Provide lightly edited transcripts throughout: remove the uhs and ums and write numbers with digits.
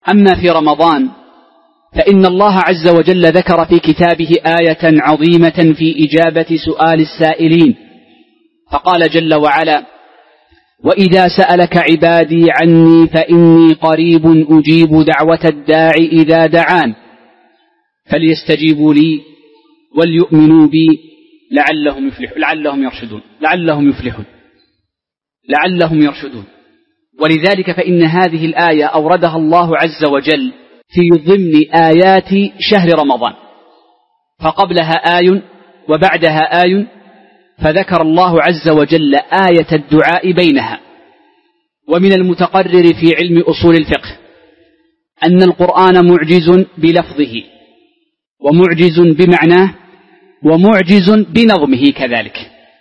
أما في رمضان فإن الله عز وجل ذكر في كتابه آية عظيمة في إجابة سؤال السائلين، فقال جل وعلا: وإذا سألك عبادي عني فإني قريب أجيب دعوة الداع إذا دعان فليستجيبوا لي وليؤمنوا بي لعلهم يرشدون. ولذلك فإن هذه الآية أوردها الله عز وجل في ضمن آيات شهر رمضان، فقبلها آي وبعدها آي، فذكر الله عز وجل آية الدعاء بينها. ومن المتقرر في علم أصول الفقه أن القرآن معجز بلفظه ومعجز بمعناه ومعجز بنظمه كذلك،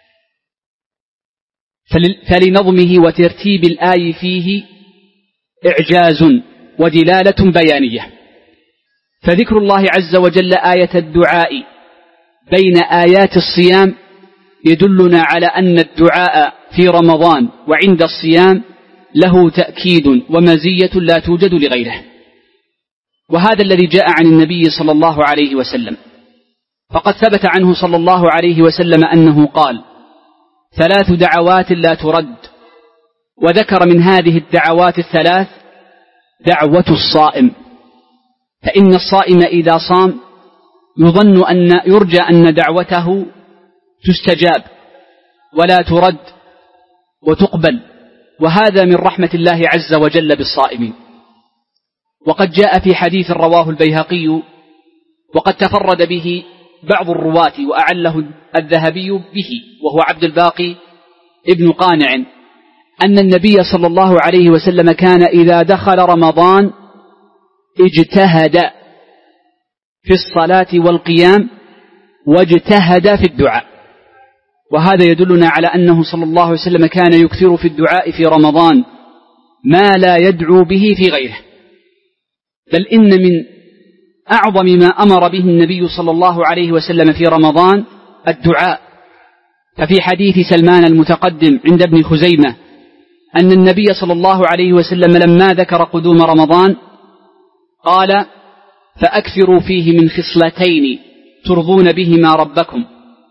فلنظمه وترتيب الآي فيه إعجاز ودلالة بيانية. فذكر الله عز وجل آية الدعاء بين آيات الصيام يدلنا على أن الدعاء في رمضان وعند الصيام له تأكيد ومزية لا توجد لغيره. وهذا الذي جاء عن النبي صلى الله عليه وسلم، فقد ثبت عنه صلى الله عليه وسلم أنه قال: 3 دعوات لا ترد، وذكر من هذه الدعوات 3 دعوة الصائم، فإن الصائم إذا صام يرجى أن دعوته تستجاب ولا ترد وتقبل، وهذا من رحمة الله عز وجل بالصائمين. وقد جاء في حديث رواه البيهقي وقد تفرد به بعض الرواة وأعله الذهبي به، وهو عبد الباقي ابن قانع، أن النبي صلى الله عليه وسلم كان إذا دخل رمضان اجتهد في الصلاة والقيام واجتهد في الدعاء. وهذا يدلنا على أنه صلى الله عليه وسلم كان يكثر في الدعاء في رمضان ما لا يدعو به في غيره، بل إن من أعظم ما أمر به النبي صلى الله عليه وسلم في رمضان الدعاء. ففي حديث سلمان المتقدم عند ابن خزيمة أن النبي صلى الله عليه وسلم لما ذكر قدوم رمضان قال: فأكثروا فيه من 2 ترضون بهما ربكم،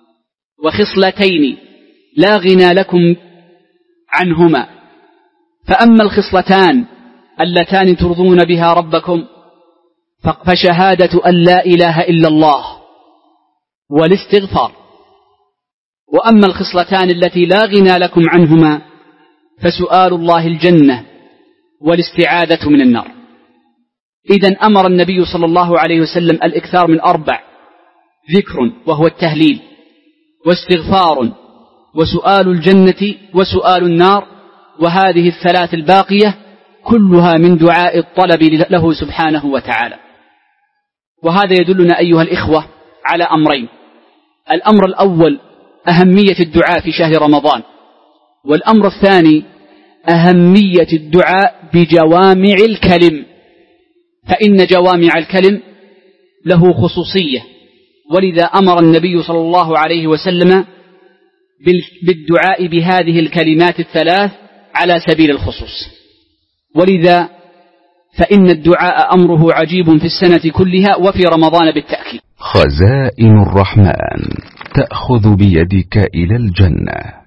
و2 لا غنى لكم عنهما، فأما 2 اللتان ترضون بها ربكم فشهادة أن لا إله إلا الله والاستغفار، وأما 2 التي لا غنى لكم عنهما فسؤال الله الجنة والاستعاذة من النار. إذن أمر النبي صلى الله عليه وسلم الإكثار من 4: ذكر وهو التهليل، واستغفار، وسؤال الجنة، وسؤال النار، وهذه 3 الباقية كلها من دعاء الطلب له سبحانه وتعالى. وهذا يدلنا أيها الإخوة على أمرين: الأمر الأول أهمية الدعاء في شهر رمضان، والأمر الثاني أهمية الدعاء بجوامع الكلم، فإن جوامع الكلم له خصوصية، ولذا أمر النبي صلى الله عليه وسلم بالدعاء بهذه الكلمات 3 على سبيل الخصوص. ولذا فإن الدعاء أمره عجيب في السنة كلها وفي رمضان بالتأكيد. خزائن الرحمن تأخذ بيدك إلى الجنة.